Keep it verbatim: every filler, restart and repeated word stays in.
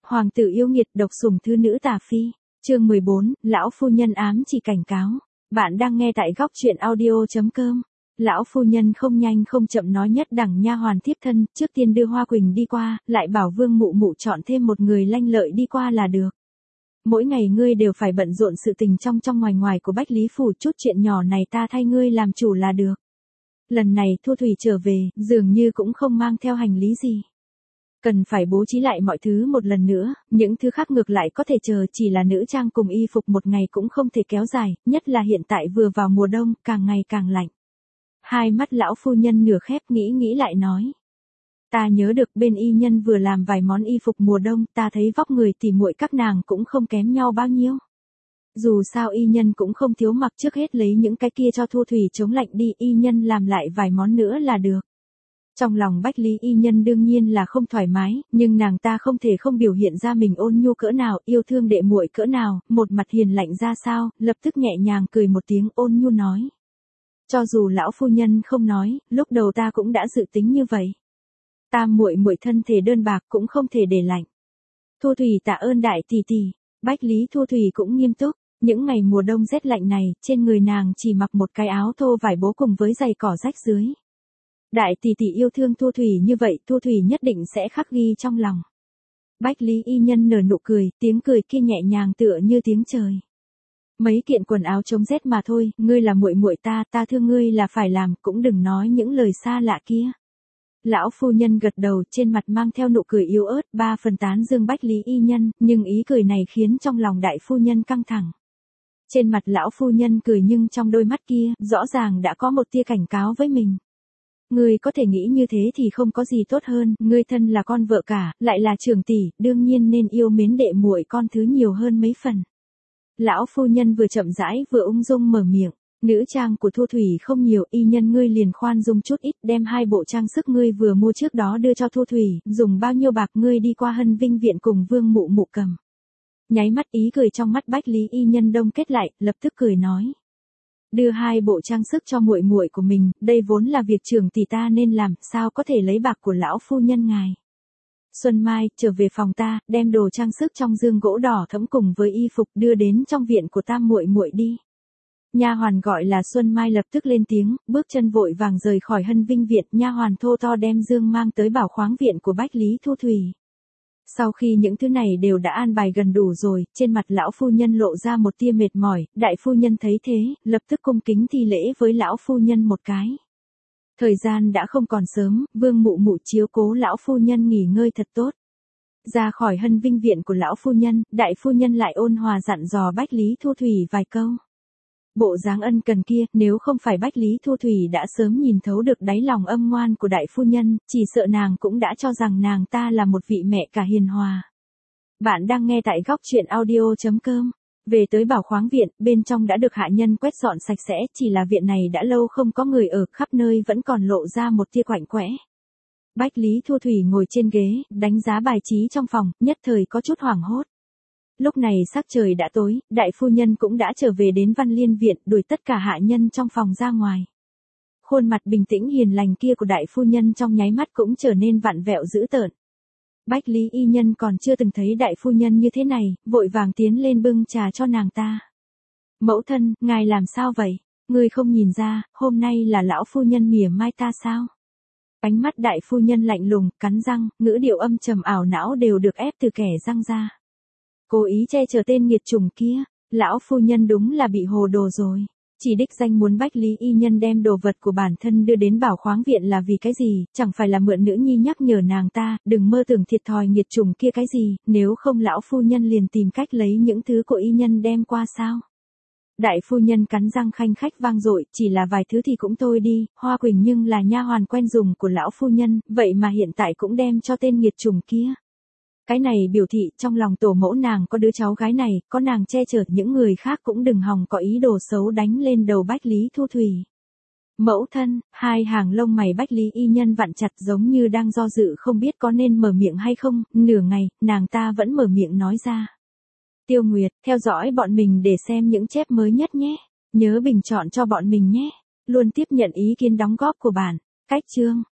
Hoàng tử yêu nghiệt độc sủng thứ nữ tà phi. Chương mười bốn, lão phu nhân ám chỉ cảnh cáo. Bạn đang nghe tại góc truyện audio chấm com. Lão phu nhân không nhanh không chậm nói nhất đẳng nha hoàn tiếp thân, trước tiên đưa Hoa Quỳnh đi qua, lại bảo Vương Mụ Mụ chọn thêm một người lanh lợi đi qua là được. Mỗi ngày ngươi đều phải bận rộn sự tình trong trong ngoài ngoài của Bách Lý phủ, chút chuyện nhỏ này ta thay ngươi làm chủ là được. Lần này Thu Thủy trở về, dường như cũng không mang theo hành lý gì. Cần phải bố trí lại mọi thứ một lần nữa, những thứ khác ngược lại có thể chờ, chỉ là nữ trang cùng y phục một ngày cũng không thể kéo dài, nhất là hiện tại vừa vào mùa đông, càng ngày càng lạnh. Hai mắt lão phu nhân nửa khép nghĩ nghĩ lại nói. Ta nhớ được bên y nhân vừa làm vài món y phục mùa đông, ta thấy vóc người tỉ muội các nàng cũng không kém nhau bao nhiêu. Dù sao y nhân cũng không thiếu mặc, trước hết lấy những cái kia cho Thu Thủy chống lạnh đi, y nhân làm lại vài món nữa là được. Trong lòng Bách Lý y nhân đương nhiên là không thoải mái, nhưng nàng ta không thể không biểu hiện ra mình ôn nhu cỡ nào, yêu thương đệ muội cỡ nào, một mặt hiền lạnh ra sao, lập tức nhẹ nhàng cười một tiếng ôn nhu nói. Cho dù lão phu nhân không nói, lúc đầu ta cũng đã dự tính như vậy. Ta muội muội thân thể đơn bạc cũng không thể để lạnh. Thu Thủy tạ ơn đại tỷ tỷ. Bách Lý Thu Thủy cũng nghiêm túc, những ngày mùa đông rét lạnh này, trên người nàng chỉ mặc một cái áo thô vải bố cùng với giày cỏ rách dưới. Đại tỷ tỷ yêu thương Thu Thủy như vậy, Thu Thủy nhất định sẽ khắc ghi trong lòng. Bách Lý y nhân nở nụ cười, tiếng cười kia nhẹ nhàng tựa như tiếng trời. Mấy kiện quần áo chống rét mà thôi, ngươi là muội muội ta, ta thương ngươi là phải làm, cũng đừng nói những lời xa lạ kia. Lão phu nhân gật đầu, trên mặt mang theo nụ cười yếu ớt, ba phần tán dương Bách Lý y nhân, nhưng ý cười này khiến trong lòng đại phu nhân căng thẳng. Trên mặt lão phu nhân cười nhưng trong đôi mắt kia, rõ ràng đã có một tia cảnh cáo với mình. Ngươi có thể nghĩ như thế thì không có gì tốt hơn, ngươi thân là con vợ cả, lại là trưởng tỷ, đương nhiên nên yêu mến đệ muội con thứ nhiều hơn mấy phần. Lão phu nhân vừa chậm rãi vừa ung dung mở miệng, nữ trang của Thu Thủy không nhiều, y nhân ngươi liền khoan dung chút ít, đem hai bộ trang sức ngươi vừa mua trước đó đưa cho Thu Thủy, dùng bao nhiêu bạc ngươi đi qua Hân Vinh viện cùng Vương Mụ Mụ cầm. Nháy mắt ý cười trong mắt Bách Lý y nhân đông kết lại, lập tức cười nói. Đưa hai bộ trang sức cho muội muội của mình, đây vốn là việc trưởng tỷ ta nên làm, sao có thể lấy bạc của lão phu nhân ngài. Xuân Mai, trở về phòng ta, đem đồ trang sức trong dương gỗ đỏ thẫm cùng với y phục đưa đến trong viện của ta muội muội đi. Nha hoàn gọi là Xuân Mai lập tức lên tiếng, bước chân vội vàng rời khỏi Hân Vinh viện, nha hoàn thô to đem dương mang tới bảo khoáng viện của Bách Lý Thu Thủy. Sau khi những thứ này đều đã an bài gần đủ rồi, trên mặt lão phu nhân lộ ra một tia mệt mỏi, đại phu nhân thấy thế, lập tức cung kính thi lễ với lão phu nhân một cái. Thời gian đã không còn sớm, Vương Mụ Mụ chiếu cố lão phu nhân nghỉ ngơi thật tốt. Ra khỏi Hân Vinh viện của lão phu nhân, đại phu nhân lại ôn hòa dặn dò Bách Lý Thu Thủy vài câu. Bộ dáng ân cần kia, nếu không phải Bách Lý Thu Thủy đã sớm nhìn thấu được đáy lòng âm ngoan của đại phu nhân, chỉ sợ nàng cũng đã cho rằng nàng ta là một vị mẹ cả hiền hòa. Bạn đang nghe tại góc truyện audio chấm com. Về tới bảo khoáng viện, bên trong đã được hạ nhân quét dọn sạch sẽ, chỉ là viện này đã lâu không có người ở, khắp nơi vẫn còn lộ ra một tia quạnh quẽ. Bách Lý Thu Thủy ngồi trên ghế, đánh giá bài trí trong phòng, nhất thời có chút hoảng hốt. Lúc này sắc trời đã tối, đại phu nhân cũng đã trở về đến Văn Liên viện, đuổi tất cả hạ nhân trong phòng ra ngoài. Khuôn mặt bình tĩnh hiền lành kia của đại phu nhân trong nháy mắt cũng trở nên vặn vẹo dữ tợn. Bách Lý y nhân còn chưa từng thấy đại phu nhân như thế này, vội vàng tiến lên bưng trà cho nàng ta. Mẫu thân, ngài làm sao vậy? Ngươi không nhìn ra, hôm nay là lão phu nhân mỉa mai ta sao? Ánh mắt đại phu nhân lạnh lùng, cắn răng, ngữ điệu âm trầm ảo não đều được ép từ kẻ răng ra. Cố ý che chở tên nghiệt chủng kia, lão phu nhân đúng là bị hồ đồ rồi. Chỉ đích danh muốn Bách Lý y nhân đem đồ vật của bản thân đưa đến bảo khoáng viện là vì cái gì, chẳng phải là mượn nữ nhi nhắc nhở nàng ta, đừng mơ tưởng thiệt thòi nghiệt chủng kia cái gì, nếu không lão phu nhân liền tìm cách lấy những thứ của y nhân đem qua sao. Đại phu nhân cắn răng khanh khách vang dội, chỉ là vài thứ thì cũng thôi đi, Hoa Quỳnh nhưng là nha hoàn quen dùng của lão phu nhân, vậy mà hiện tại cũng đem cho tên nghiệt chủng kia. Cái này biểu thị trong lòng tổ mẫu nàng có đứa cháu gái này, có nàng che chở những người khác cũng đừng hòng có ý đồ xấu đánh lên đầu Bách Lý Thu Thủy. Mẫu thân, hai hàng lông mày Bách Lý y nhân vặn chặt giống như đang do dự không biết có nên mở miệng hay không, nửa ngày, nàng ta vẫn mở miệng nói ra. Tiêu Nguyệt, theo dõi bọn mình để xem những chép mới nhất nhé, nhớ bình chọn cho bọn mình nhé, luôn tiếp nhận ý kiến đóng góp của bạn. Cách chương.